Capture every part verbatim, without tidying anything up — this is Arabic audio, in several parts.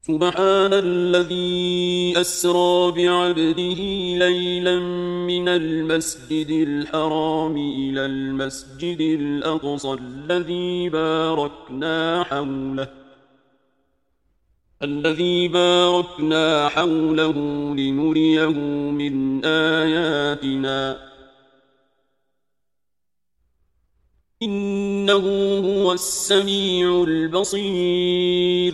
سبحان الذي أسرى بعبده ليلا من المسجد الحرام إلى المسجد الأقصى الذي باركنا حوله الذي باركنا حوله لنريه من آياتنا إنه هو السميع البصير.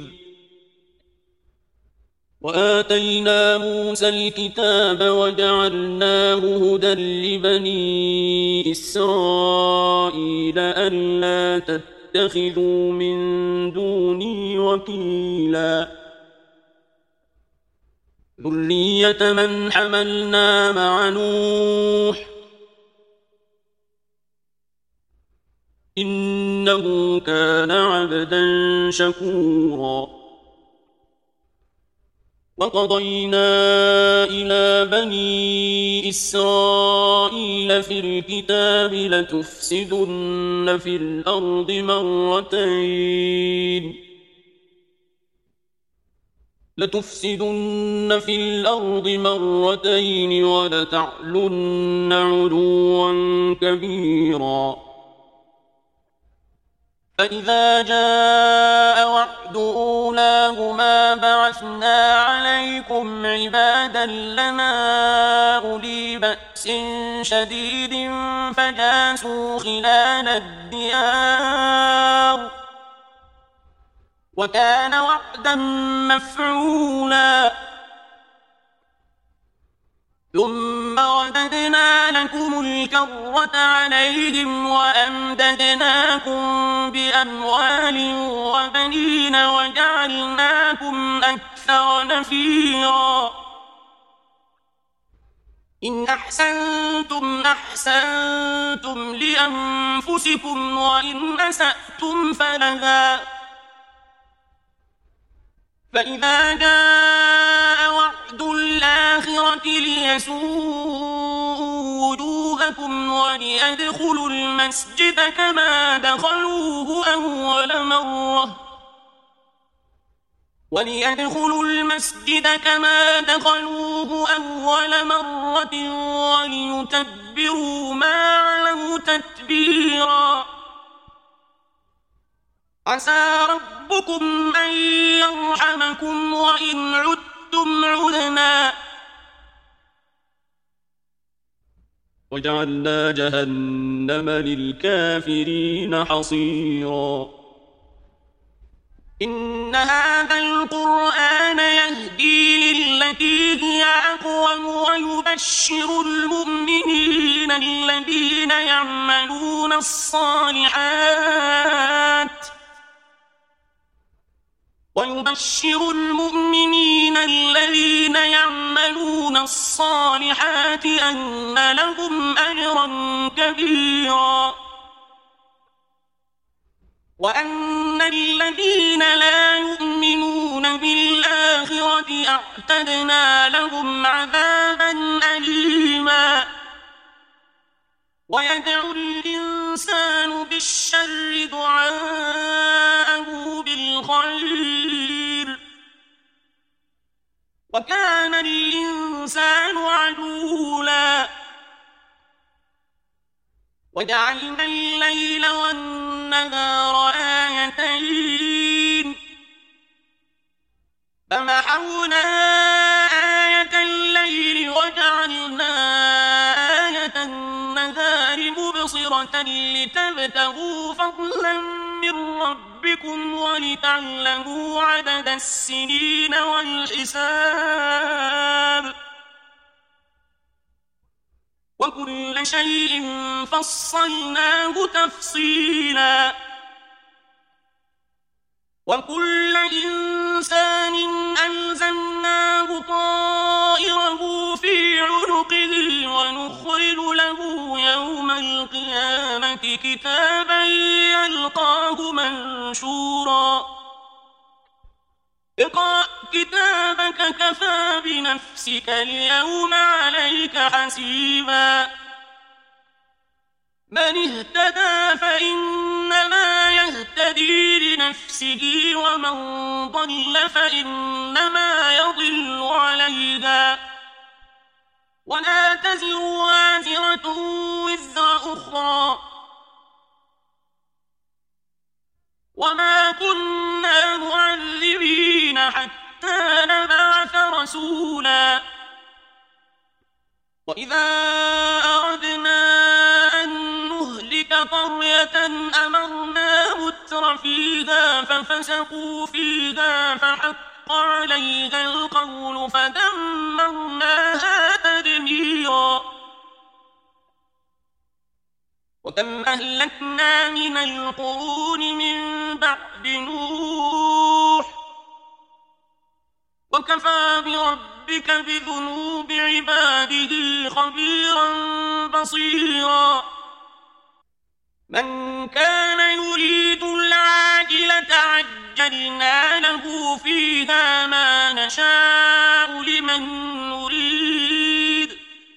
وآتينا موسى الكتاب وجعلناه هدى لبني إسرائيل ألا تتخذوا من دوني وكيلا ذرية من حملنا مع نوح إنه كان عبدا شكورا. وقضينا إلى بني إسرائيل في الكتاب لتفسدن في الأرض مرتين لتفسدن في الأرض مرتين ولتعلن علوا كبيرا. فإذا جاء وعد أولاهما بعثنا عليكم عبادا لنا أولي بأس شديد فجاسوا خلال الديار وكان وعدا مفعولا. ثم رددنا لكم الكرة عليهم وأمددناكم بأموال وبنين وجعلناكم أكثر نفيرا. إن أحسنتم أحسنتم لأنفسكم وإن أسأتم فلها. فإذا جاء وعد الآخرة ليسوءوا وجوهكم وليدخلوا المسجد كما دخلوه أول مرة وليدخلوا المسجد كما دخلوه أول مرة وليتبروا ما علوا تتبيرا. عسى ربكم أن يرحمكم وإن عدتم عدنا. وجعلنا جهنم للكافرين حصيرا. إن هذا القرآن يهدي للتي هي أقوم ويبشر المؤمنين الذين يعملون الصالحات ويبشر المؤمنين الذين يعملون الصالحات أن لهم أجرا كبيرا. وأن الذين لا يؤمنون بالآخرة أعتدنا لهم عذابا أليما. ويدعو الإنسان بالشر دعاءه بالخير وكان الإنسان عجولا. وجعلنا الليل والنهار آيتين فمحونا آية الليل وجعلنا آية النهار مبصرة لتبتغوا فضلا من ربكم ولتعلموا عدد السنين والحساب وكل شيء فصلناه تفصيلا. وكل إنسان ألزمناه طائره في عنقه ونخرج له يوم القيامة كتابا يلقاه منشورا. اقرأ كتابك كفى بنفسك اليوم عليك حسيبا. من اهتدى فإنما يهتدي لنفسه ومن ضل فإنما يضل عليها ولا تزر وازرة وزر أخرى وما كنا معذبين حتى نبعث رسولا وإذا أردنا أن نهلك قرية أمرنا متر فيها ففسقوا فيها فحق عليها القول فدمرناها تدميرا وكم أهلكنا من القرون من بعد نوح وكفى بربك بذنوب عباده خبيرا بصيرا من كان يريد العاجلة عجلنا له فيها ما نشاء لمن نريد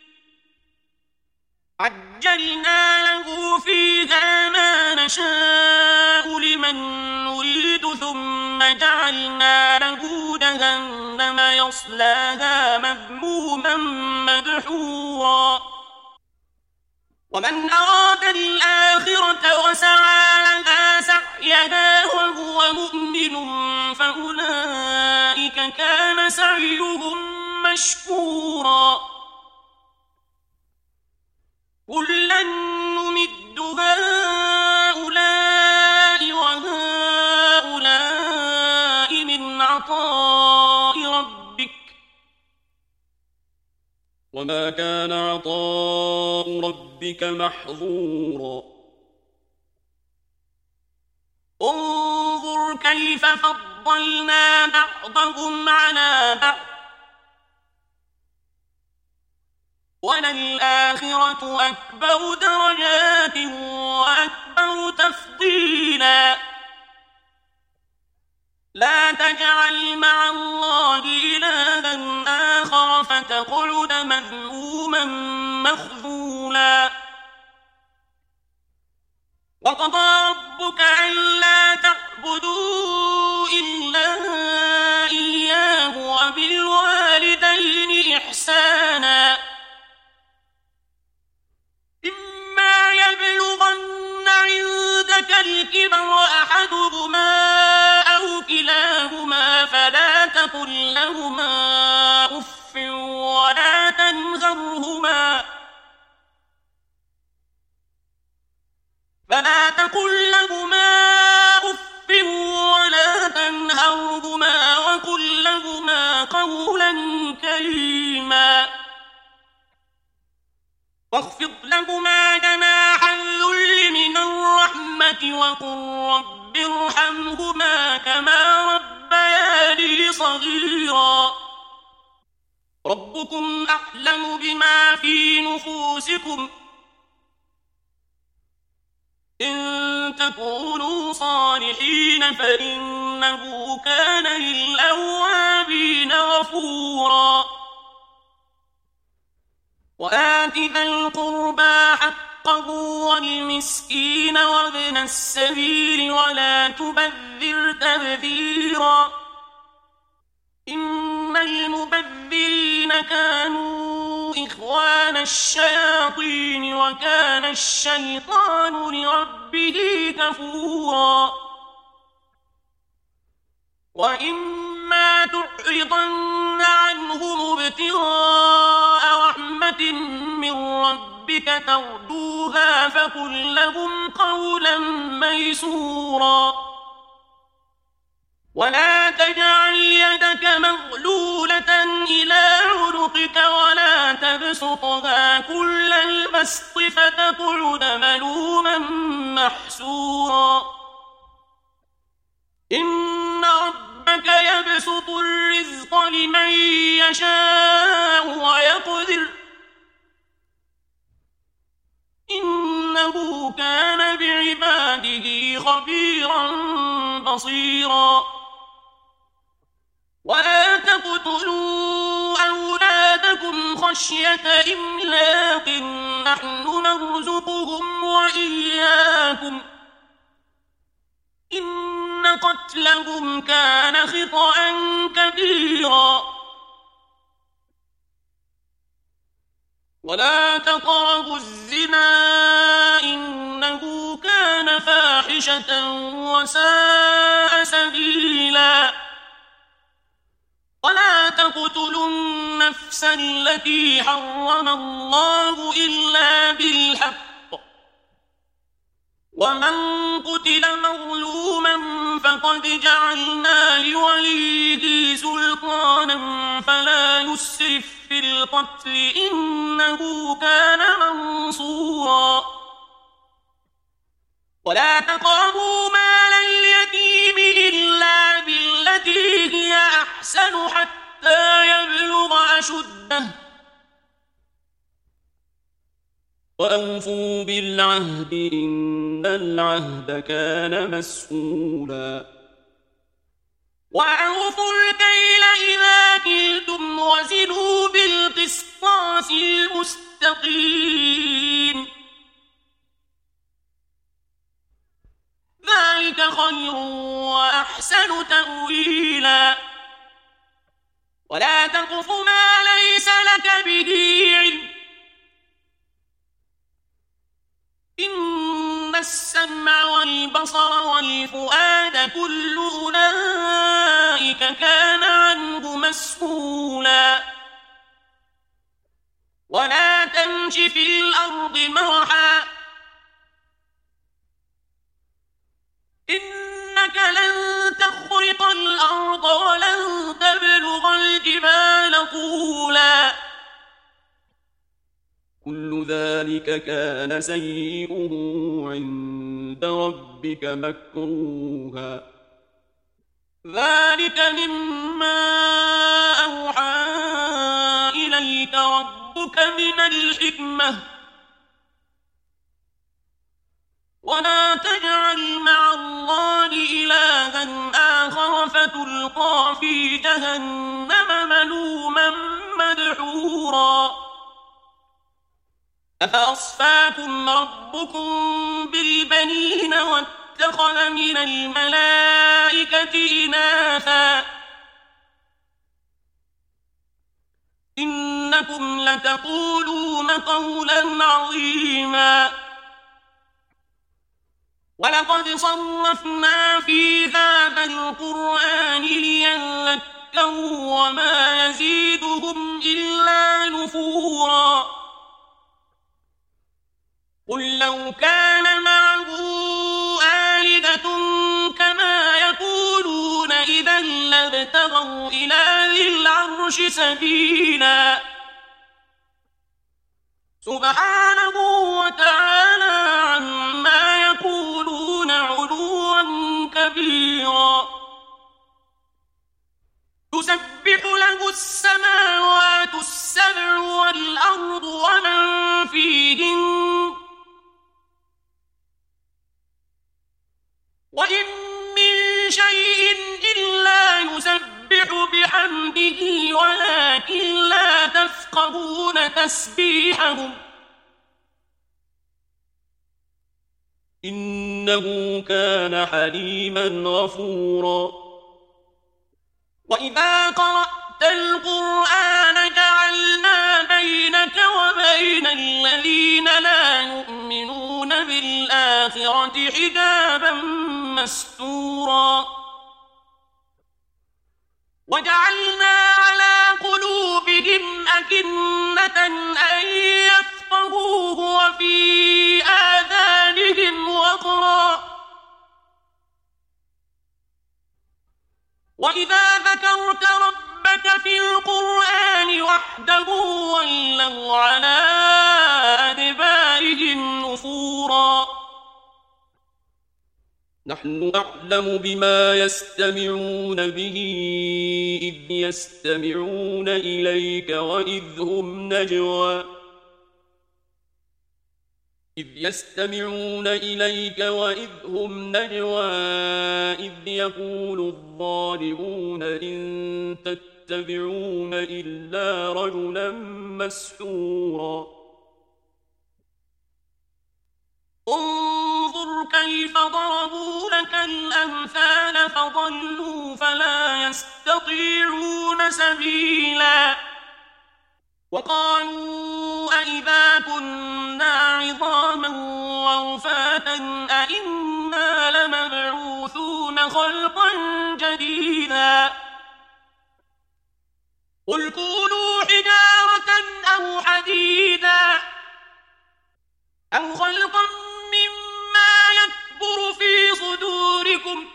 عجلنا له فيها ما نشاء لمن نريد ثم جعلنا له جهنم يصلاها مذموما مدحورا ومن أراد الآخرة وسعى لها سعيها وهو مؤمن فأولئك كان سعيهم مشكورا كلا نمد هؤلاء وهؤلاء من عطاء ربك وما كان عطاء ربك محظورا انظر كيف فضلنا بعضهم على بعض وللآخرة أكبر درجات وأكبر تفضيلا لا تجعل مع الله إلها آخر فتقعد مذموما مخذولا وقضى ربك ألا تعبدوا إلا إياه وبالوالدين إحسانا إما يبلغن عندك الكبر أحدهما أو كلاهما فلا تقل لهما أف ولا تنهرهما فلا تقل لهما أف ولا تنهرهما وقل لهما قولا كريما واخفض لهما جناح الذل من الرحمة وقل رب ارحمهما كما ربياني صغيرا ربكم أعلم بما في نفوسكم إن تكونوا صالحين فإنه كان للأوابين غفورا وآت ذا القربى حقه والمسكين وابن السبيل ولا تبذر تبذيرا إن المبذرين كانوا إخوان الشياطين وكان الشيطان لربه كفورا وإما تعرضن عنهم ابتغاء رحمة من ربك ترجوها فقل لهم قولا ميسورا ولا تجعل يدك مغلولة إلى عنقك ولا تبسطها كل البسط فتقعد ملوما محسورا إن ربك يبسط الرزق لمن يشاء ويقدر إنه كان بعباده خبيرا بصيرا ولا تقتلوا أولادكم خشية إملاق نحن نرزقهم وإياكم إن إن قتلهم كان خطأ كبيرا ولا تقربوا الزنا إنه كان فاحشة وساء سبيلا ولا تقتلوا النفس التي حرم الله إلا بالحق ومن قتل مظلوما فقد جعلنا لوليه سلطانا فلا يسرف في القتل إنه كان منصورا ولا تقربوا مال اليتيم إلا بالتي هي أحسن حتى يبلغ أشده وأوفوا بالعهد إن العهد كان مسؤولا وأوفوا الكيل إذا كلتم وزنوا بالقسطاس المستقيم ذلك خير وأحسن تأويلا ولا تقف ما ليس لك به علم إن السمع والبصر والفؤاد كل أولئك كان عنه مسؤولا ولا تمش في الأرض مرحا إنك لن تخرق الأرض ولن تبلغ الجبال طولا كل ذلك كان سيئه عند ربك مكروها ذلك مما أوحى إليك ربك من الحكمة ولا تجعل مع الله إلها آخر فتلقى في جهنم ملوما مدحورا أفأصفاكم ربكم بالبنين واتخذ من الملائكة إناثا إنكم لتقولون قولا عظيما ولقد صرفنا في هذا القرآن ليذكروا وما يزيدهم إلا نفورا قل لو كان معه آلهة كما يقولون إذا لابتغوا إلى ذي العرش سبيلا سبحانه وتعالى عما يقولون علوا كبيرا تسبح له السماوات السبع والأرض ومن فيهن وإن من شيء إلا يسبح بحمده ولكن لا تفقهون تسبيحهم إنه كان حليما غفورا وإذا قرأت القرآن جعلنا بينك وبين الذين لا يؤمنون بالآخرة حجابا مستورا وجعلنا على قلوبهم أكنة أن يفقهوه وفي آذانهم وقرا وإذا ذكرت ربك في القرآن وحده ولوا على أدبارهم نفورا نحن أعلم بما يستمعون به إذ يستمعون إليك وإذ هم نجوى إذ يستمعون إليك وإذ هم نجوى إذ يقول الظالمون إن تتبعون إلا رجلا مسحورا انظر كيف ضربوا لك الأمثال فضلوا فلا يستطيعون سبيلا وقالوا أئذا كنا عظاما ورفاتا أئنا لمبعوثون خلقا جديدا قل كونوا حجارة أو حديدا أو خلقا مما يكبر في صدوركم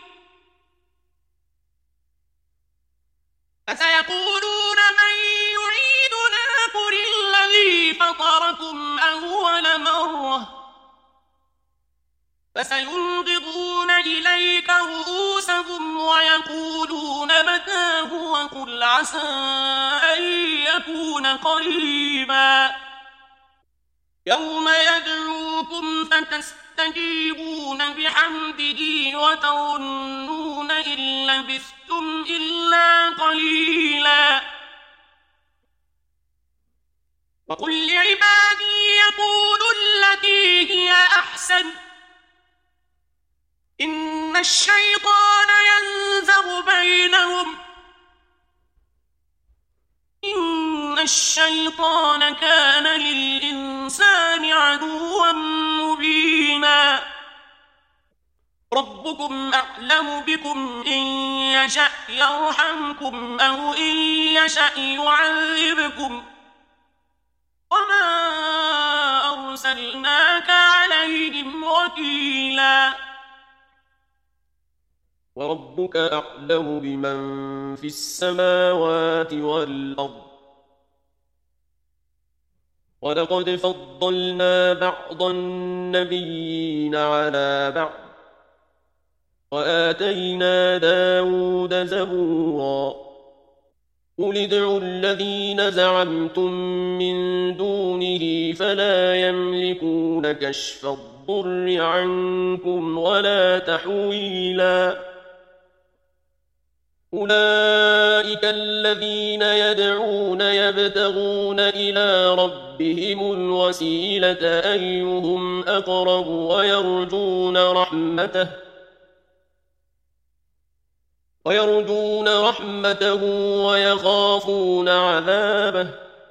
فسيقولون من يعيدنا قل الذي فطركم أول مرة فسينغضون إليك رؤوسهم ويقولون متى هو قل عسى أن يكون قريبا يوم يدعوكم فتستجيبون بحمده وتظنون إن لبثتم إلا قليلا وقل لعبادي يقولوا التي هي أحسن إن الشيطان ينزغ بينهم إن الشيطان كان للإنسان عدوا مبينا ربكم أعلم بكم إن يشأ يرحمكم أو إن يشأ يعذبكم وما أرسلناك عليهم وكيلا وربك أعلم بمن في السماوات والأرض ولقد فضلنا بعض النبيين على بعض وآتينا داود زبورا قل ادعوا الذين زعمتم من دونه فلا يملكون كشف الضر عنكم ولا تحويلا أولئك الذين يدعون يبتغون إلى ربهم الوسيلة أيهم أقرب ويرجون رحمته ويرجون رحمته ويخافون عذابه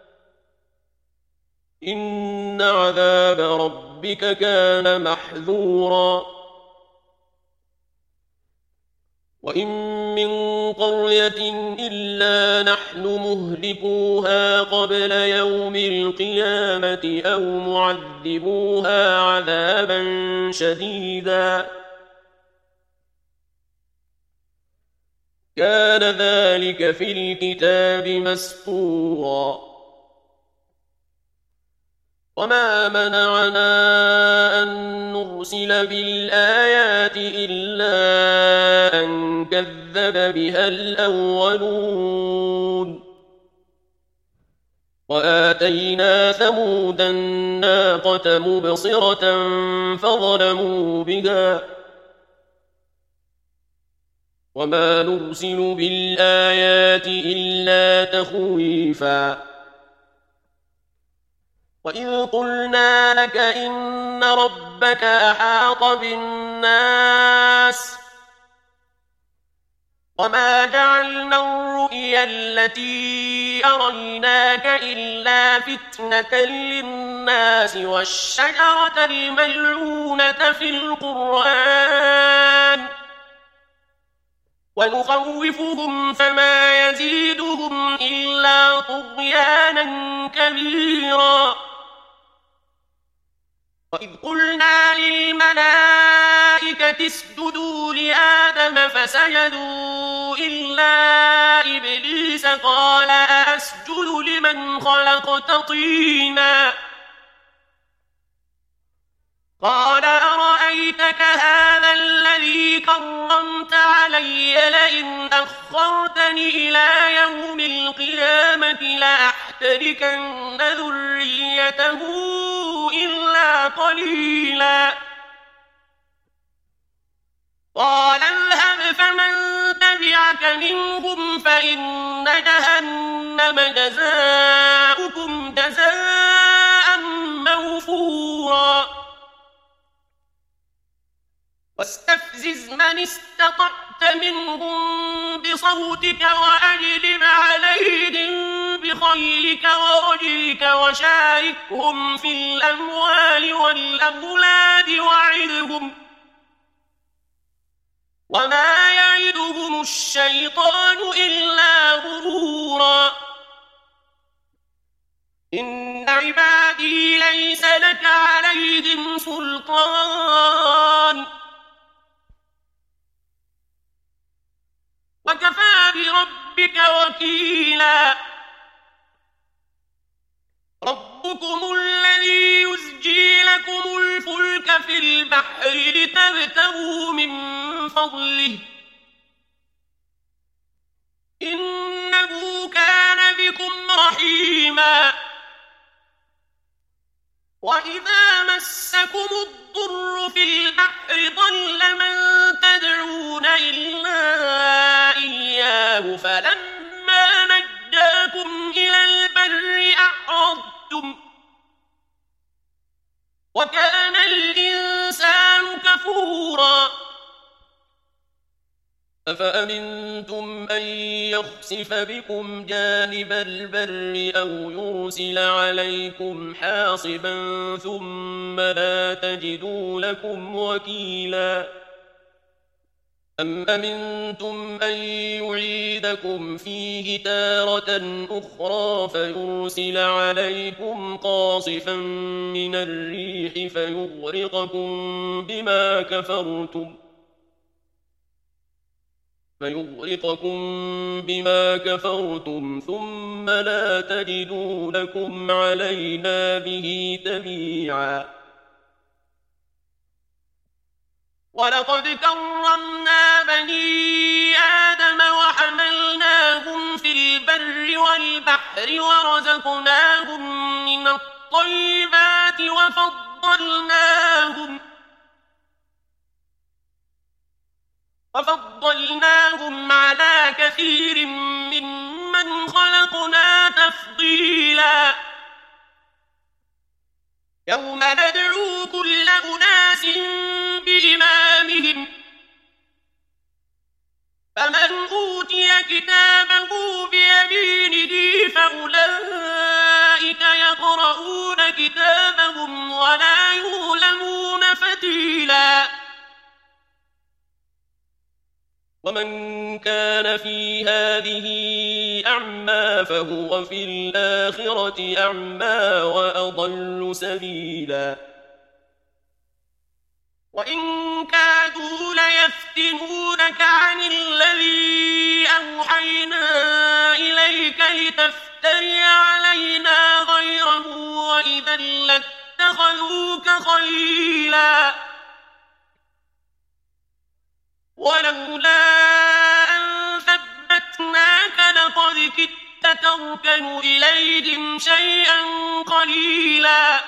إن عذاب ربك كان محذورا وإن من قرية إلا نحن مهلكوها قبل يوم القيامة أو معذبوها عذابا شديدا كان ذلك في الكتاب مسطورا وما منعنا أن نرسل بالآيات إلا أن كذب بها الأولون وآتينا ثمود الناقة مبصرة فظلموا بها وما نرسل بالآيات إلا تخويفا وإذ قلنا لك إن ربك أحاط بالناس وما جعلنا الرؤيا التي أريناك إلا فتنة للناس والشجرة الملعونة في القرآن ونخوفهم فما يزيدهم إلا طغيانا كبيرا وإذ قلنا للملائكة اسجدوا لآدم فسجدوا إلا إبليس قال أأسجد لمن خلقت طينا قال أرأيتك هذا الذي كرمت علي لئن أخرتني إلى يوم القيامة لأحتركن ذريته إلا قليلا قال اذهب فمن تبعك منهم فإن جهنم جزاؤكم جزاء موفورا واستفزز من استطعت منهم بصوتك وأجلب عليهم بخيلك ورجلك وشاركهم في الأموال والأولاد وعدهم وما يعدهم الشيطان إلا غرورا إن عبادي ليس لك عليهم سلطان وكفى بربك وكيلا ربكم الذي يزجي لكم الفلك في البحر لتبتغوا من فضله إنه كان بكم رحيما وإذا مسكم الضر في البحر ضل من تدعون إلا إياه فلما نجاكم إلى البر أعرضتم وكان الإنسان كفورا أفأمنتم أن يخسف بكم جانب البر أو يرسل عليكم حاصبا ثم لا تجدوا لكم وكيلا أم أمنتم أن يعيدكم فيه تارة أخرى فيرسل عليكم قاصفا من الريح فيغرقكم بما كفرتم فيغرقكم بما كفرتم ثم لا تجدوا لكم علينا به تبيعا ولقد كرمنا بني آدم وحملناهم في البر والبحر ورزقناهم من الطيبات وفضلناهم وفضلناهم على كثير ممن خلقنا تفضيلا يوم ندعو كل أناس بإمامهم فمن أوتي كتابه بيمينه فأولئك يقرؤون كتابهم ولا يظلمون فتيلا ومن كان في هذه أعمى فهو في الآخرة أعمى وأضل سبيلا وإن كادوا ليفتنونك عن الذي أوحينا إليك لتفتري علينا غيره وإذا لاتخذوك خليلا ولولا أن ثبتناك لقد كدت تركن إليهم شيئا قليلا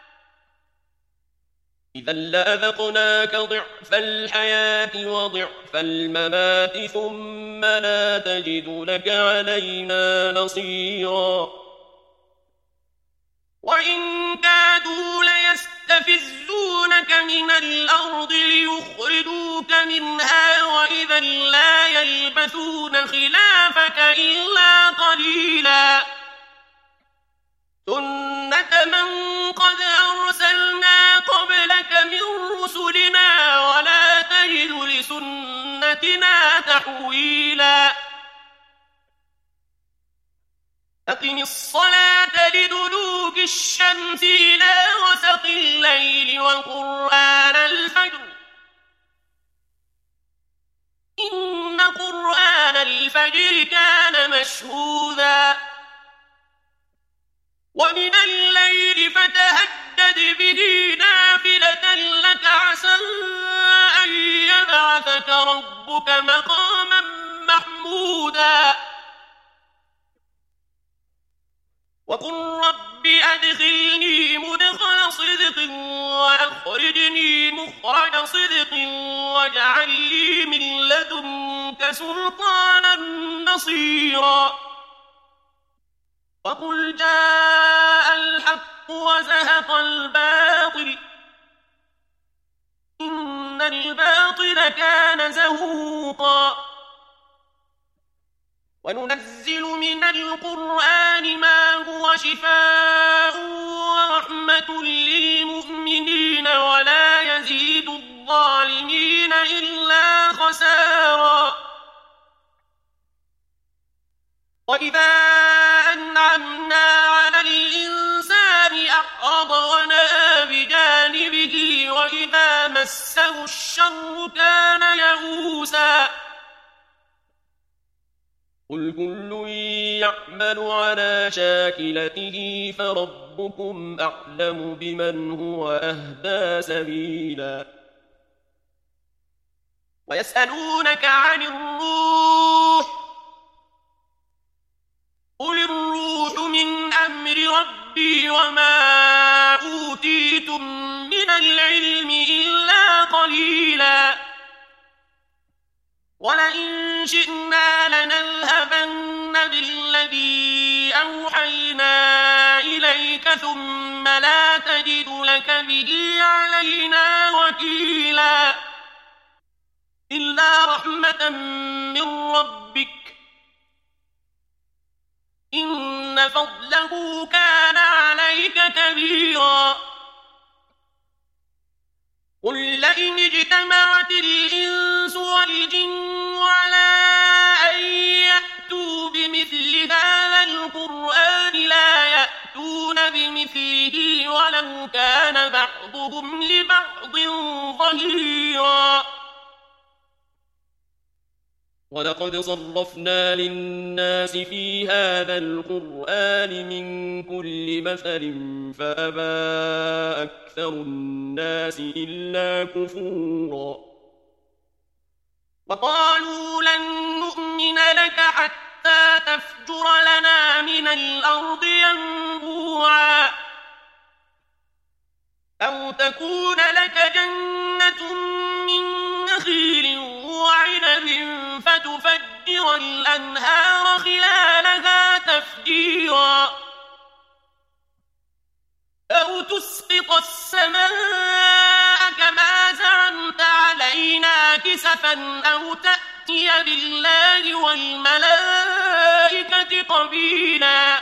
إذا لأذقناك ضعف الحياة وضعف الممات ثم لا تجد لك علينا نصيرا وإن كادوا ليستفزونك من الأرض ليخرجوك منها وإذا لا يلبثون خلافك إلا قليلا سنة من قد أرسلنا قبلك من رسلنا ولا تجد لسنتنا تحويلا أقم الصلاة لدلوك الشمس إلى غسق الليل وقرآن الفجر إن قرآن الفجر كان مشهودا ومن الليل فتهجد به نافلة لك عسى أن يبعثك ربك مقاما محمودا وقل رب أدخلني مدخل صدق وأخرجني مخرج صدق واجعل لي من لدنك سلطانا نصيرا وقل جاء الحق وزهق الباطل إن الباطل كان زهوقا وننزل من القرآن ما هو شفاء ورحمة للمؤمنين ولا يزيد الظالمين إلا خسارا وإذا أنعمنا على الإنسان أعرض ونأى بجانبه وإذا مسه الشر كان يئوسا قل كل يعمل على شاكلته فربكم أعلم بمن هو أهدى سبيلا ويسألونك عن الروح قل الروح من أمر ربي وما أوتيتم من العلم إلا قليلا ولئن شئنا لنذهبن بالذي أوحينا إليك ثم لا تجد لك به علينا وكيلا إلا رحمة من ربك إن فضله كان عليك كبيرا قل لئن اجتمعت الإنس والجن على أن يأتوا بمثل هذا القرآن لا يأتون بمثله ولو كان بعضهم لبعض ظهيرا ولقد صرفنا للناس في هذا القرآن من كل مثل فأبى أكثر الناس إلا كفورا وقالوا لن نؤمن لك حتى تفجر لنا من الأرض ينبوعا أو تكون لك جنة من نخيل وعنب فتفجر الأنهار خلالها تفجيرا أو تسقط السماء كما زعمت علينا كسفا أو تأتي بالله والملائكة قبيلا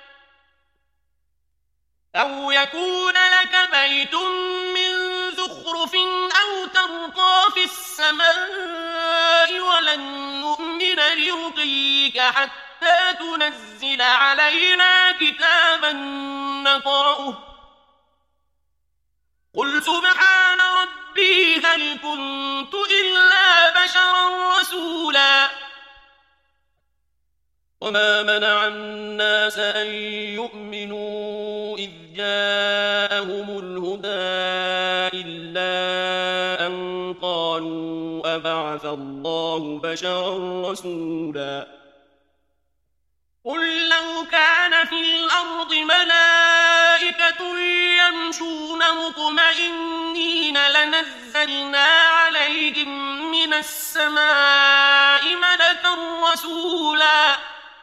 أو يكون لك بيت من زخرف أو ترقى في السماء ولن نؤمن لرقيك حتى تنزل علينا كتابا نقرأه قل سبحان ربي هل كنت إلا بشرا رسولا وما منع الناس أن يؤمنوا إذ جاءهم الهدى إلا أن قالوا أبعث الله بشرا رسولا قل لو كان في الأرض ملائكة يمشون مطمئنين لنزلنا عليهم من السماء ملكا رسولا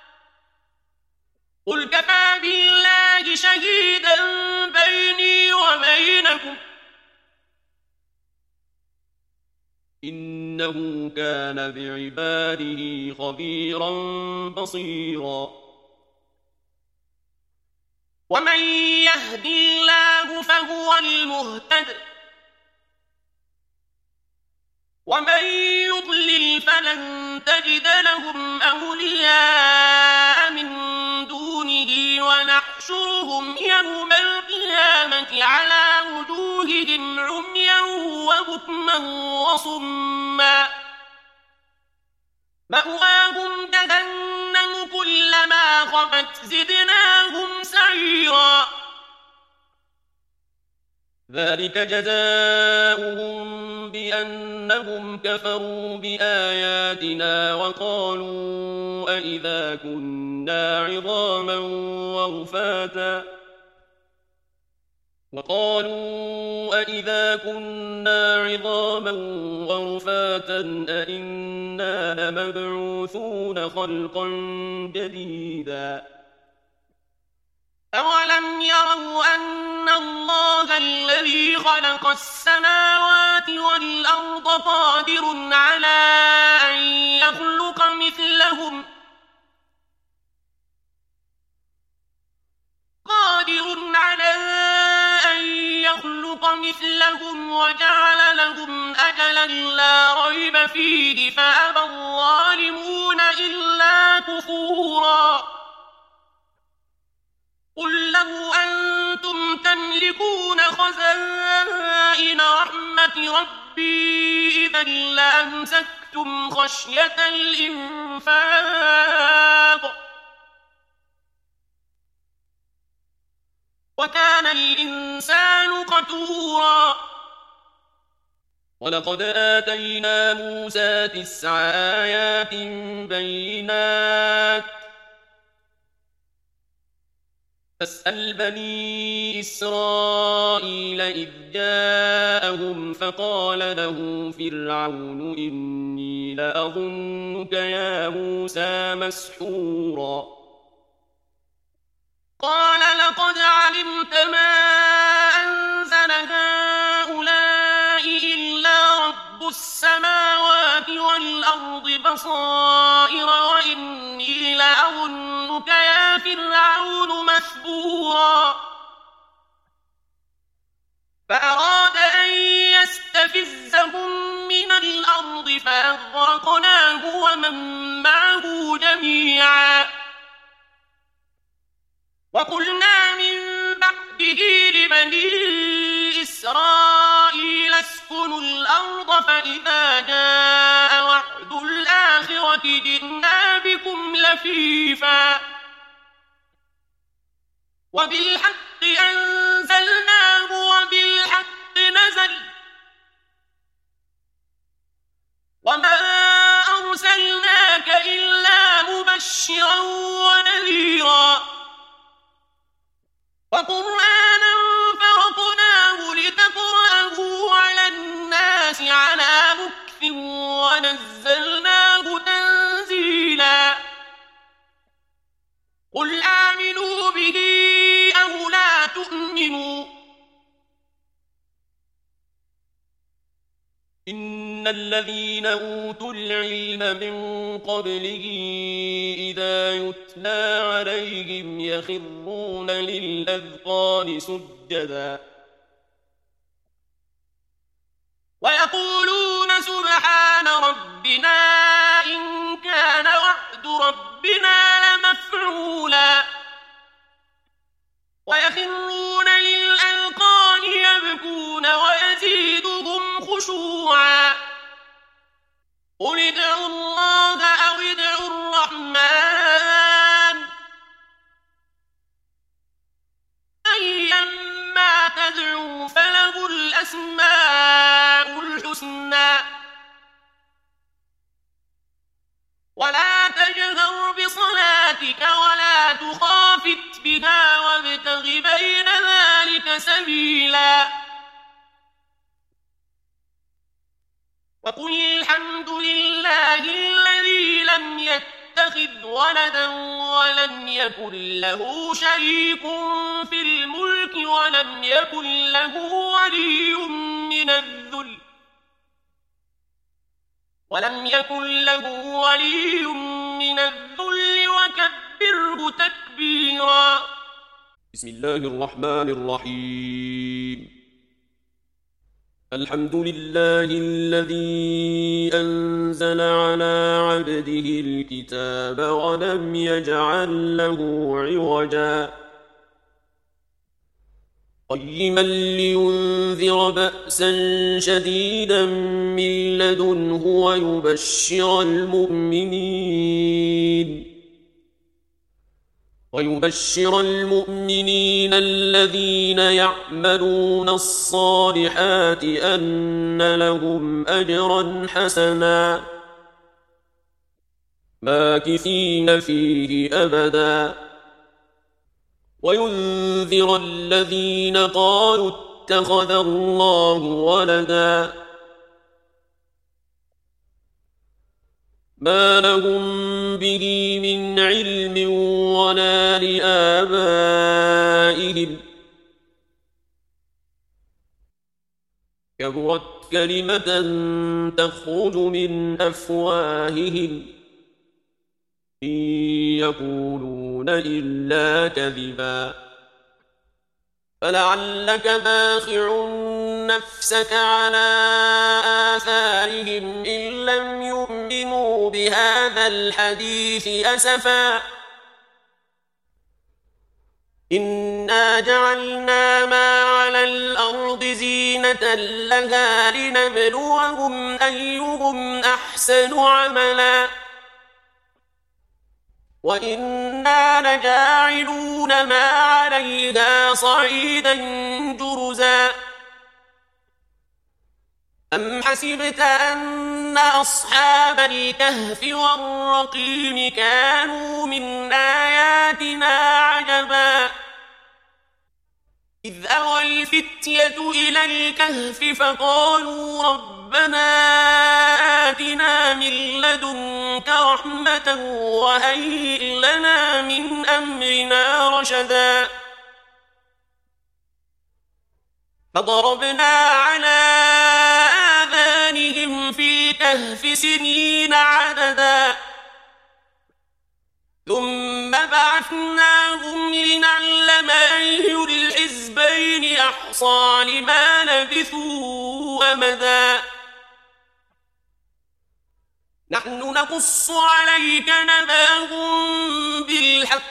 قل كفى بالله شهيدا بيني وبينكم إنه كان بعباده خبيرا بصيرا ومن يهد الله فهو المهتد ومن يضلل فلن تجد لهم أولياء من دونه ونحشرهم يوم القيامة على وجوههم عميا وبكما وصما مأواهم جهنم كلما خبت زدناهم سعيرا ذلك جزاؤهم بأنهم كفروا بآياتنا وقالوا أئذا كنا عظاما ورفاتا وقالوا أئذا كنا عظاما ورفاتا أئنا لمبعوثون خلقا جديدا أولم يروا أن الله الذي خلق السماوات والأرض قادر على أن يخلق مثلهم قادر على أن يخلق مثلهم وجعل لهم أجلا لا ريب فيه فأبى الظالمون إلا كفورا قل لو أنتم تملكون خزائن رحمة ربي إذا لأمسكتم خشية الإنفاق وكان الإنسان قتورا ولقد آتينا موسى تسع آيات بينات فاسأل بني إسرائيل إذ جاءهم فقال له فرعون إني لأظنك يا موسى مسحورا قال لقد علمت ما أنزل هؤلاء إلا رب السماوات والأرض بصائر وإني لأظنك يا فرعون مثبورا فأراد أن يستفزهم من الأرض فأغرقناه ومن معه جميعا وقلنا من بعده لبني إسرائيل اسكنوا الأرض فإذا جاء وعد الآخرة جئنا بكم لفيفا وبالحق أنزلناه وبالحق نزل وما أرسلناك إلا مبشرا ونذيرا وقرآنا فرقناه لتقرأه على الناس على مكث ونزلناه تنزيلا قل آمنوا به أو لا تؤمنوا إن الذين أوتوا العلم من قبله إذا يتلى عليهم يخرون للأذقان سجدا ويقولون سبحان ربنا إن كان وعد ربنا لمفعولا ويخرون للأذقان يبكون ويزيدهم خشوعا قل ادعوا الله أو ادعوا الرحمن أيما تدعوا فله الأسماء الحسنى ولا تجهر بصلاتك ولا تخافت بها وابتغ بين ذلك سبيلا وقل الحمد لله الذي لم يتخذ ولدا ولم يكن له شريك في الملك ولم يكن له ولي من الذل ولم يكن له ولي من الذل وكبره تكبيرا بسم الله الرحمن الرحيم الحمد لله الذي أنزل على عبده الكتاب ولم يجعل له عوجا قيما لينذر بأسا شديدا من لدنه ويبشر المؤمنين ويبشر المؤمنين الذين يعملون الصالحات أن لهم أجرا حسنا ماكثين فيه أبدا وينذر الذين قالوا اتخذ الله ولدا ما لهم به من علم ولا لآبائهم كبرت كلمة تخرج من أفواههم إن يقولون إلا كذبا فلعلك باخع نفسك على آثارهم إن لم يؤمنوا بهذا الحديث أسفا إنا جعلنا ما على الأرض زينة لها لنبلوهم أيهم أحسن عملا وإنا لجاعلون ما عليها صعيدا جرزا أم حسبت أن أصحاب الكهف والرقيم كانوا من آياتنا عجبا إذ أوى الفتية إلى الكهف فقالوا ربنا آتنا من لدنك رحمة وهيئ لنا من أمرنا رشدا فضربنا على آذانهم في الكهف سنين عددا ثم بعثناهم لنعلم أي الحزبين أحصى لما لبثوا أمدا نحن نقص عليك نبأهم بالحق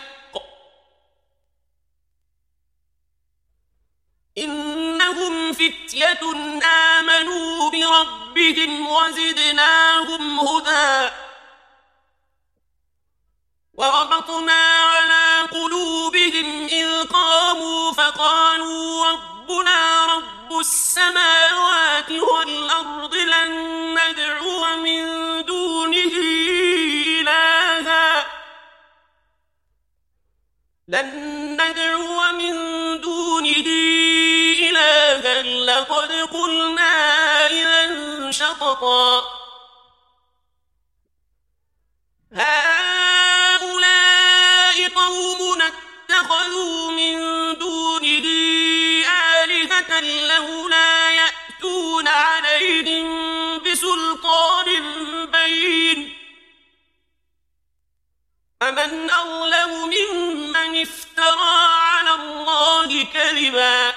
إنهم فتية آمنوا بربهم وزدناهم هدى وربطنا على قلوبهم إذ قاموا فقالوا ربنا رب السماوات والأرض لن ندعو من دونه إلها لن ندعو من دونه إلها لقد قلنا إذا شططا هؤلاء قومنا اتخذوا من دونه آلهة لولا يأتون عليهم بسلطان بين فمن أظلم ممن افترى على الله كذبا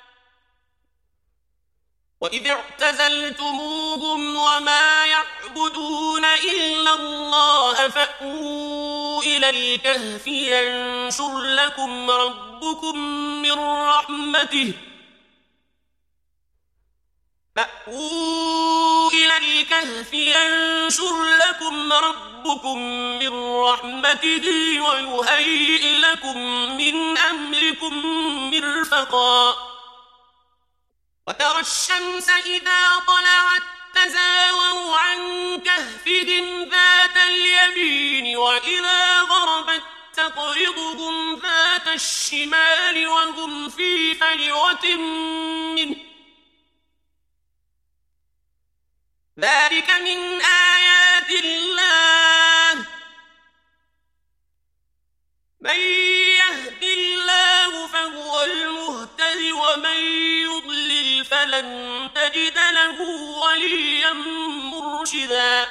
وإذ اعتزلتموهم وما يعبدون إلا الله فأووا إلى الكهف ينشر لكم ربكم من رحمته فأووا إلى الكهف ينشر لكم ربكم من رحمته ويهيئ لكم من أمركم مرفقا وترى الشمس إذا طلعت تزاور عن كهفهم ذات اليمين وإذا غربت تقرضهم ذات الشمال وهم في فجوة منه ذلك من آيات الله من يهد الله فهو المهتد ومن يضلل فلن تجد له وليا مرشدا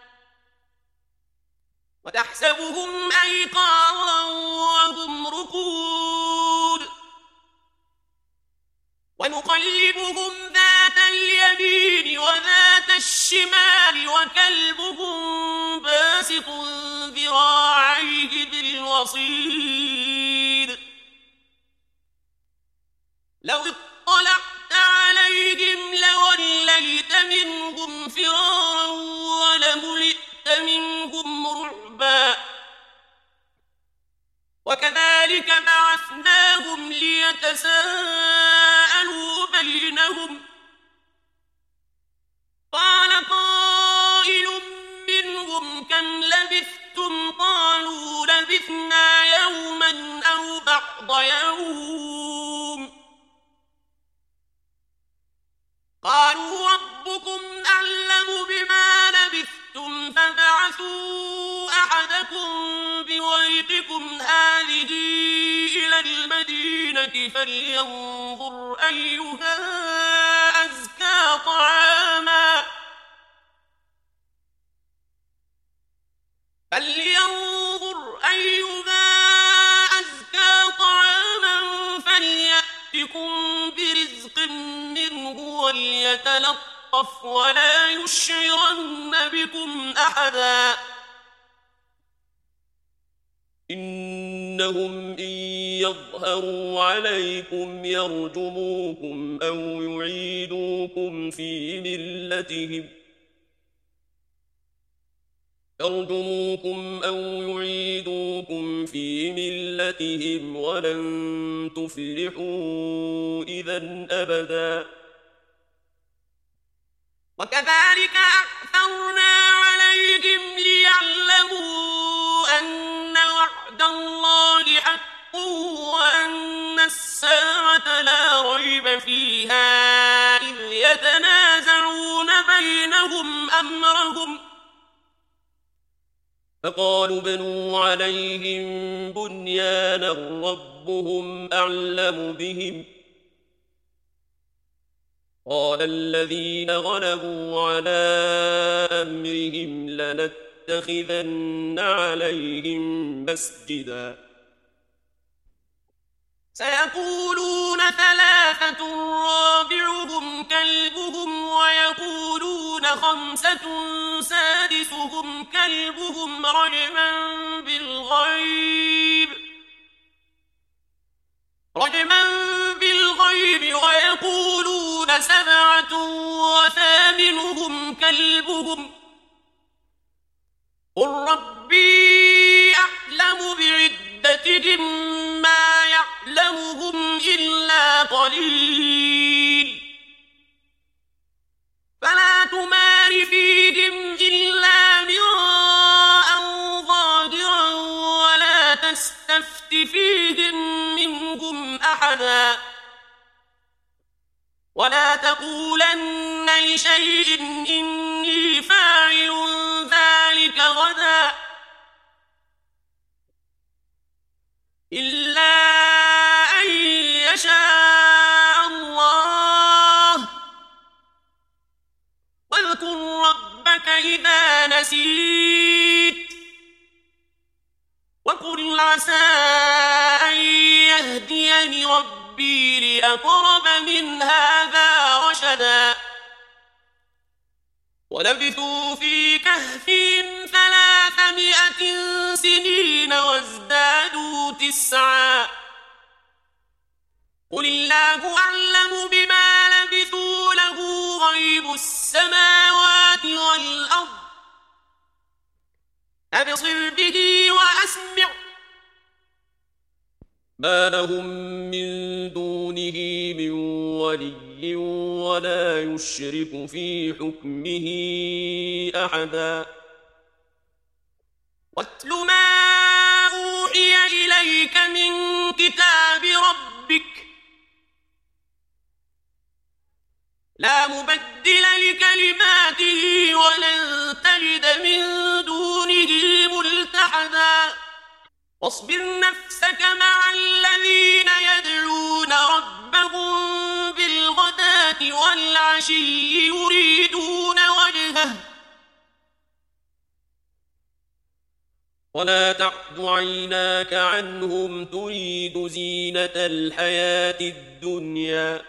وتحسبهم أيقاظا وهم رقود ونقلبهم ذات اليمين وذات الشمال وكلبهم باسط ذراعيه بالوصيد لو اطلعت عليهم لوليت منهم فرارا ولملئت منهم رعبا وكذلك بعثناهم ليتساءلوا بينهم قال قائل منهم كم لبثتم قالوا لبثنا يوما أو بعض يوم قالوا ربكم أعلم بما لبثتم فبعثوا أحدكم بورقكم هذه إلى المدينة فلينظر أيها أزكى طعاما فلينظر أيها أزكى طعاما فليأتكم برزق منه وليتلطف ولا يشعرن بكم أحدا إنهم إن يظهروا عليكم يرجموكم أو يعيدوكم في ملتهم يرجموكم أو يعيدوكم في ملتهم ولن تفلحوا إذا أبدا وكذلك أعثرنا عليهم ليعلموا أن وعد الله حق وأن الساعة لا ريب فيها إذ يتنازعون بينهم أمرهم فقالوا بنوا عليهم بنيانا ربهم أعلم بهم قال الذين غلبوا على أمرهم لنتخذن عليهم مسجدا سيقولون ثلاثة رابعهم كلبهم ويقولون خمسة سادسهم كلبهم رجما بالغيب رجما بالغيب ويقولون سبعة وثامنهم كلبهم قل ربي أعلم بعدتهم ما يعلمهم إلا قليل فلا تمار فيهم إلا مراء ظاهرا ولا تستفت فيهم منهم أحدا ولا تقولن لشيء إني فاعل ذلك غدا إلا أن يشاء الله واذكر ربك إذا نسيت وقل عسى أن يهديني ربي لأقرب من هذا رشدا ولبثوا في كهفهم ثلاثمائة سنين وازدادوا تسعا قل الله أعلم بما لبثوا له غيب السماوات والأرض أبصر به وأسمع ما لهم من دونه من ولي ولا يشرك في حكمه أحدا واتل ما أوحي إليك من كتاب ربك لا مبدل لكلماته ولن تجد من دونه ملتحدا واصبر نفسك مع الذين يدعون ربهم بالغداة والعشي يريدون وجهه ولا تعد عيناك عنهم تريد زينة الحياة الدنيا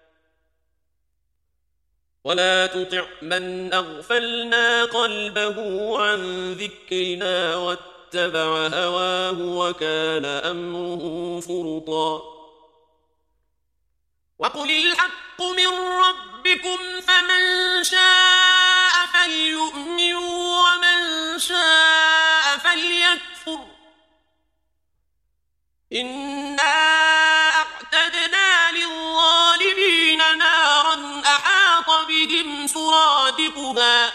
ولا تطع من أغفلنا قلبه عن ذكرنا واتبع هواه وكان أمره فرطا وقل الحق من ربكم فمن شاء فليؤمن ومن شاء فليكفر إنا أعتدنا للظالمين نارا أحاط بهم سرادقها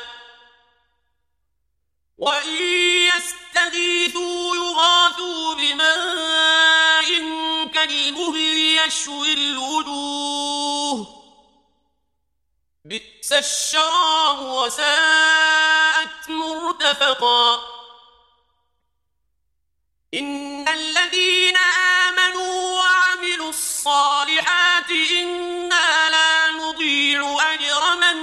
وإن يستغيثوا يغاثوا بماء كالمهل يشوي الوجوه بئس الشراب وساءت مرتفقا إن الذين آمنوا وعملوا الصالحات إنا لا نضيع أجر من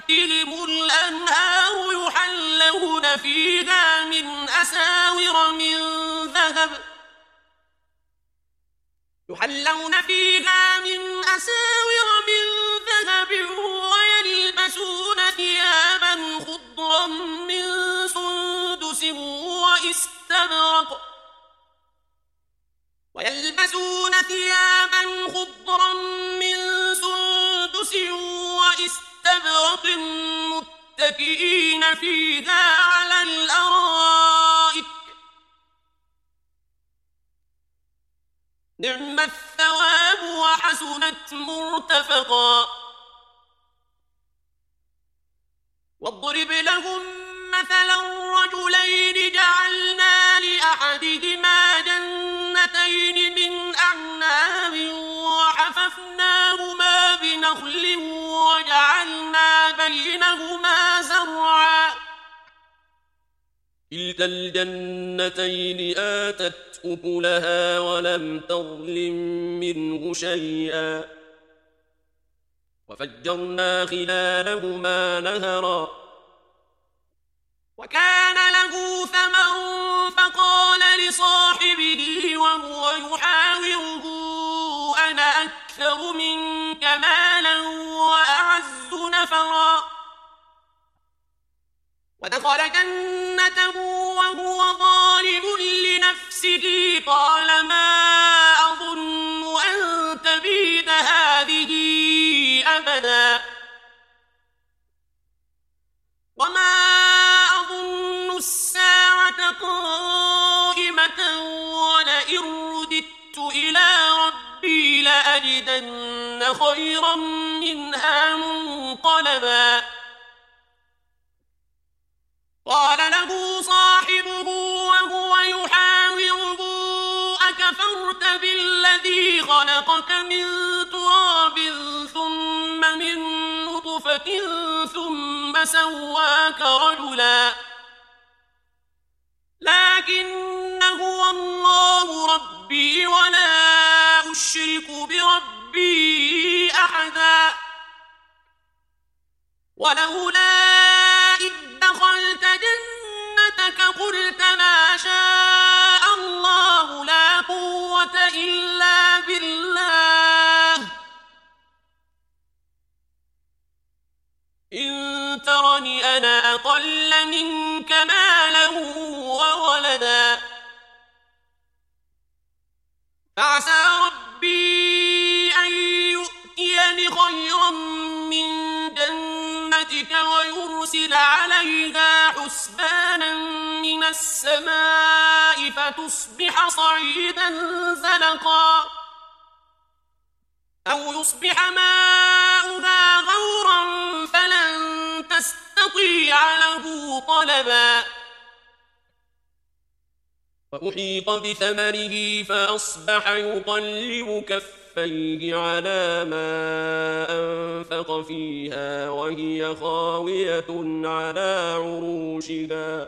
تحتهم الأنهار يحلون فيها من أساور من ذهب يحلون فيها من أساور من ذهب ويلبسون ثيابا خضرا من سندس وإستبرق ويلبسون ثيابا خضرا من سندس وإستبرق متكئين فيها على الأرائك نعم الثواب وحسنت مرتفقا واضرب لهم مثلا رجلين جعلنا لأحدهما جنتين من أعناب وحففناهما بنخل وجعلنا بينهما زرعا كلتا الجنتين آتت أكلها ولم تظلم منه شيئا وفجرنا خلالهما نهرا وكان له ثمر فقال لصاحبه وهو يحاوره أنا أكثر منك مالا وأعز نفرا ودخل جنته وهو ظالم لنفسه قال ما أظن أن تبيد هذه أبدا وما أظن الساعة قائمة ولئن رددت إلى ربي لأجدن خيرا منها منقلبا قال له صاحبه وهو يحاوره أكفرت بالذي خلقك من تراب ثم من نطفة ثم سواك رجلا لكن هو الله ربي ولا أشرك بربي أحدا ولولا إذ دخلت جنتك قلت ما شاء الله لا قوة إلا بالله إن ترني أنا أقل منك مالا وولدا فعسى ربي أن يؤتيني خيرا من جنتك ويرسل عليها حسبانا من السماء فتصبح صعيدا زلقا أو يصبح ماؤها غورا فلن تستطيع له طلبا وأحيط بثمره فأصبح يقلب كفيه على ما أنفق فيها وهي خاوية على عروشها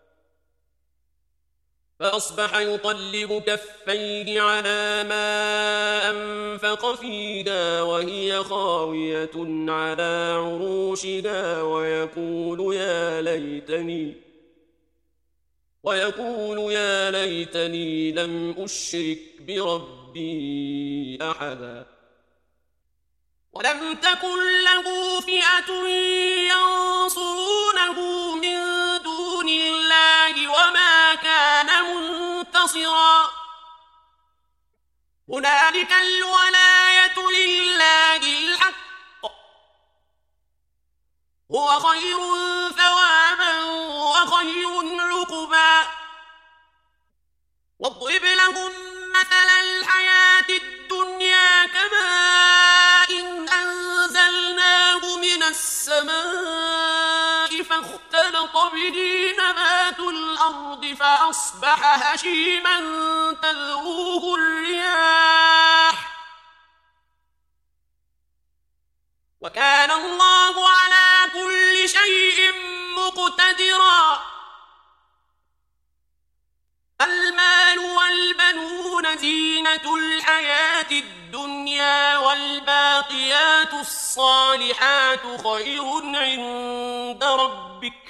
فأصبح يقلب كفيه على ما أنفق فيها وهي خاوية على عروشها ويقول يا ليتني ويقول يا ليتني لم أشرك بربي أحدا ولم تكن له فئة ينصرونه من دون الله وما كان منتصرا هنالك الولاية لله الحق هو خير ثوابا وخير عقبا واضرب لهم مثل الحياة الدنيا كماء إن أنزلناه من السماء فاختلط به نبات الأرض فأصبح هشيما تذروه الرياح وكان الله على كل شيء مقتدرا المال والبنون زينة الحياة الدنيا والباقيات والباقيات الصالحات خير عند ربك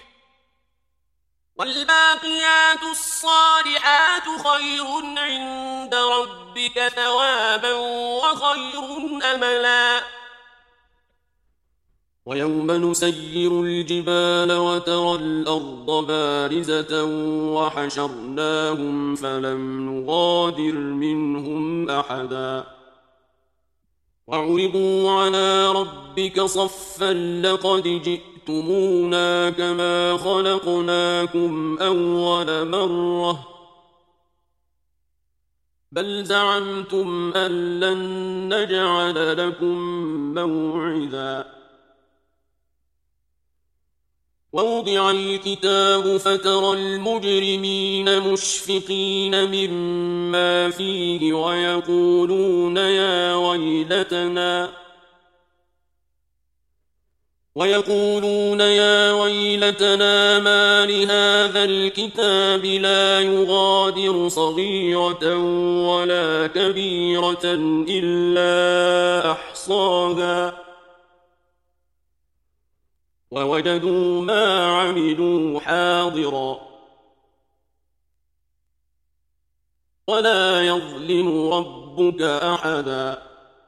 والباقيات الصالحات خير عند ربك ثوابا وخير أملا ويوم نسير الجبال وترى الأرض بارزة وحشرناهم فلم نغادر منهم أحدا وعرضوا على ربك صفا لقد جئتمونا كما خلقناكم أول مرة بل زعمتم أن لن نجعل لكم موعدا ووضع الكتاب فترى المجرمين مشفقين مما فيه ويقولون يا ويلتنا ويقولون يا ويلتنا ما لهذا الكتاب لا يغادر صغيرة ولا كبيرة إلا أحصاها ووجدوا ما عملوا حاضرا ولا يظلم ربك أحدا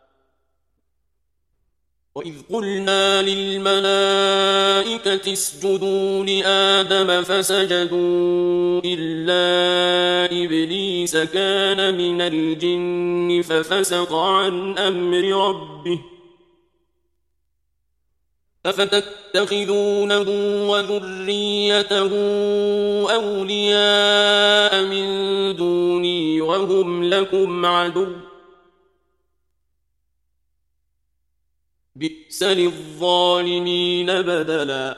وإذ قلنا للملائكة اسجدوا لآدم فسجدوا إلا إبليس كان من الجن ففسق عن أمر ربه أفتتخذونه وذريته أولياء من دوني وهم لكم عدو بئس للظالمين بدلا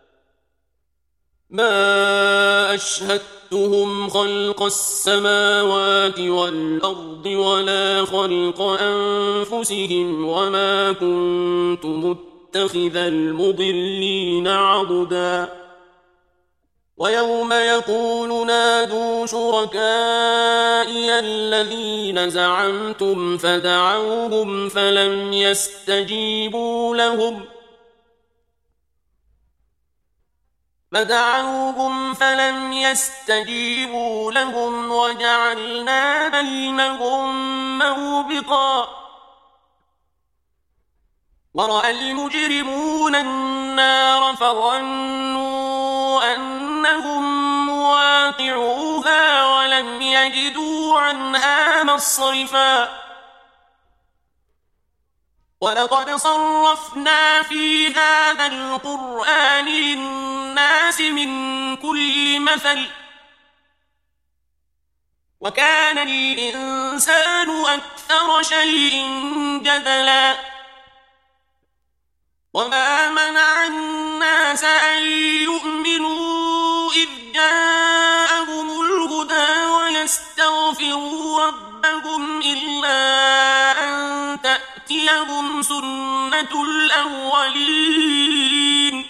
ما أشهدتهم خلق السماوات والأرض ولا خلق أنفسهم وما كنت متخذ المضلين عضدا ويوم يقول نادوا شركائي الذين زعمتم فدعوهم فلم يستجيبوا لهم فدعوهم فلم يستجيبوا لهم وجعلنا بينهم موبقا ورأى المجرمون النار فظنوا أنهم مواقعوها ولم يجدوا عنها مصرفا ولقد صرفنا في هذا القرآن للناس من كل مثل وكان الإنسان أكثر شيء جدلا وما منع الناس أن يؤمنوا إذ جاءهم الهدى ويستغفروا ربهم إلا أن تأتيهم سنة الأولين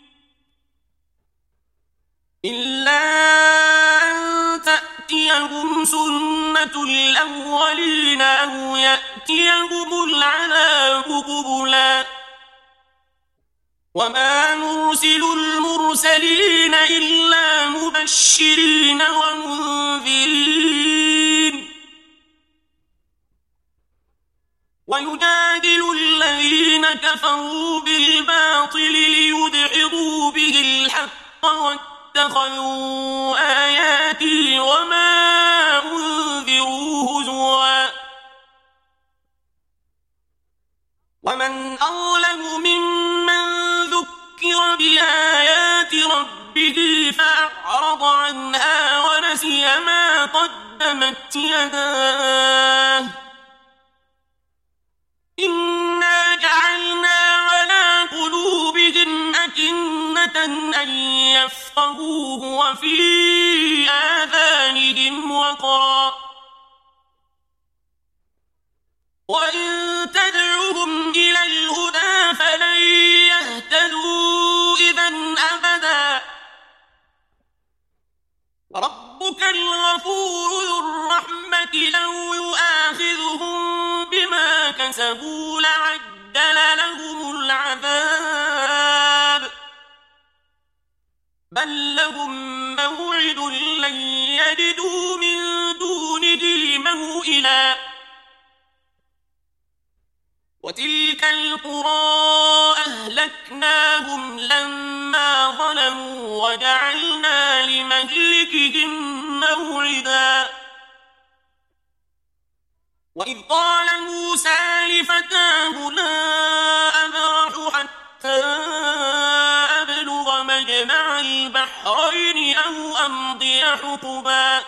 إلا أن تأتيهم سنة الأولين أو يأتيهم العذاب قبلا وما نرسل المرسلين إلا مبشرين ومنذرين ويجادل الذين كفروا بالباطل ليدحضوا به الحق واتخذوا آياتي وما أنذروا هزوا ومن أظلم ممن ذكر بآيات ربه فأعرض عنها ونسي ما قدمت يداه إنا جعلنا على قلوبهم أكنة أن يفقهوه وفي آذانهم وقرا وإن تدعوهم إلى الهدى فلن يهتدوا إذا أبدا ربك الغفور ذو الرحمة لو يؤاخذهم بما كسبوا لعجل فبدل لهم العذاب بل لهم موعد لن يجدوا من دونه موئلا وتلك القرى أهلكناهم لما ظلموا وجعلنا لمهلكهم موعدا وإذ قال موسى لفتاه لا أبرح حتى أبلغ مجمع البحرين أو أمضي حقبا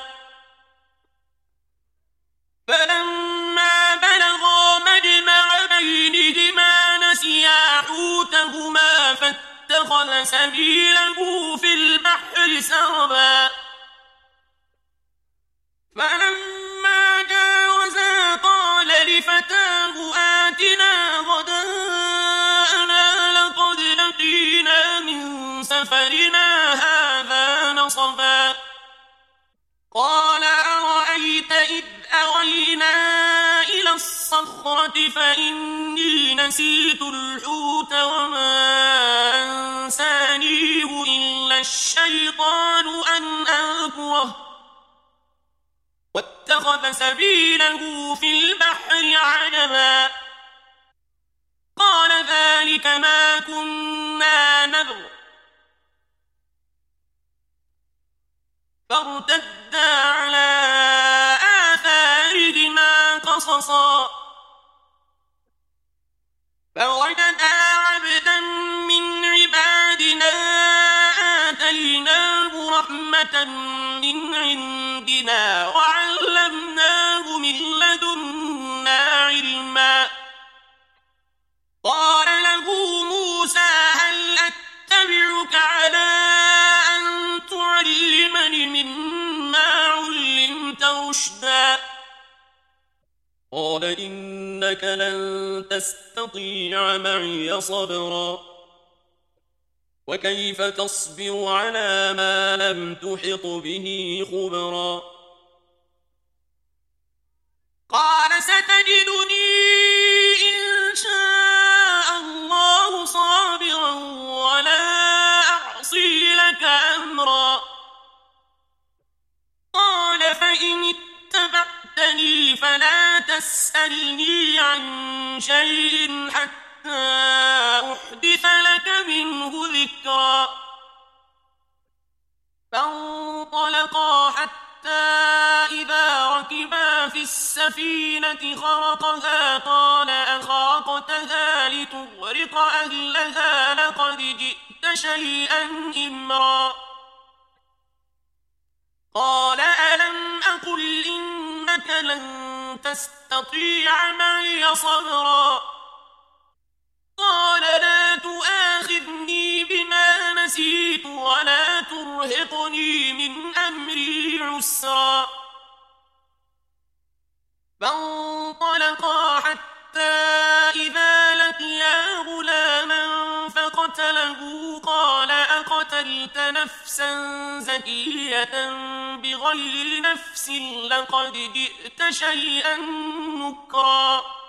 فلما بلغا مجمع بينهما نسيا حوتهما فاتخذ سبيله في البحر سربا فلما جاوزا قال لفتاه آتنا غداءنا لقد لقينا من سفرنا هذا نصبا قال أرأيت إذ أوينا إلى الصخرة فإني نسيت الحوت وما أنسانيه إلا الشيطان أن أذكره واتخذ سبيله في البحر عجبا قال ذلك ما كنا نبغ فارتدا على آثارهما قصصا فوجدا عبدا من عبادنا آتيناه رحمة من عندنا وعلمناه من لدنا علما قال له موسى هل أتبعك على أن تعلمني مما علمت رشدا قال إنك لن تستطيع معي صبرا وكيف تصبر على ما لم تحط به خبرا قال ستجدني إن شاء الله صابرا ولا أعصي لك أمرا قال فإن اتبعتني فلا تسألني عن شيء حتى أحدث لك منه ذكرا فانطلقا حتى إذا ركبا في السفينة خرقها قال أخرقتها لتغرق أهلها لقد جئت شيئا إمرا قال ألم أقل إنك لن تستطيع معي صبرا قال لا تؤاخذني بما نسيت ولا ترهقني من أمري عسرا فانطلقا حتى إذا لقيا غلاما فقتله قال أقتلت نفسا زكية بغير نفس لقد جئت شيئا نكرا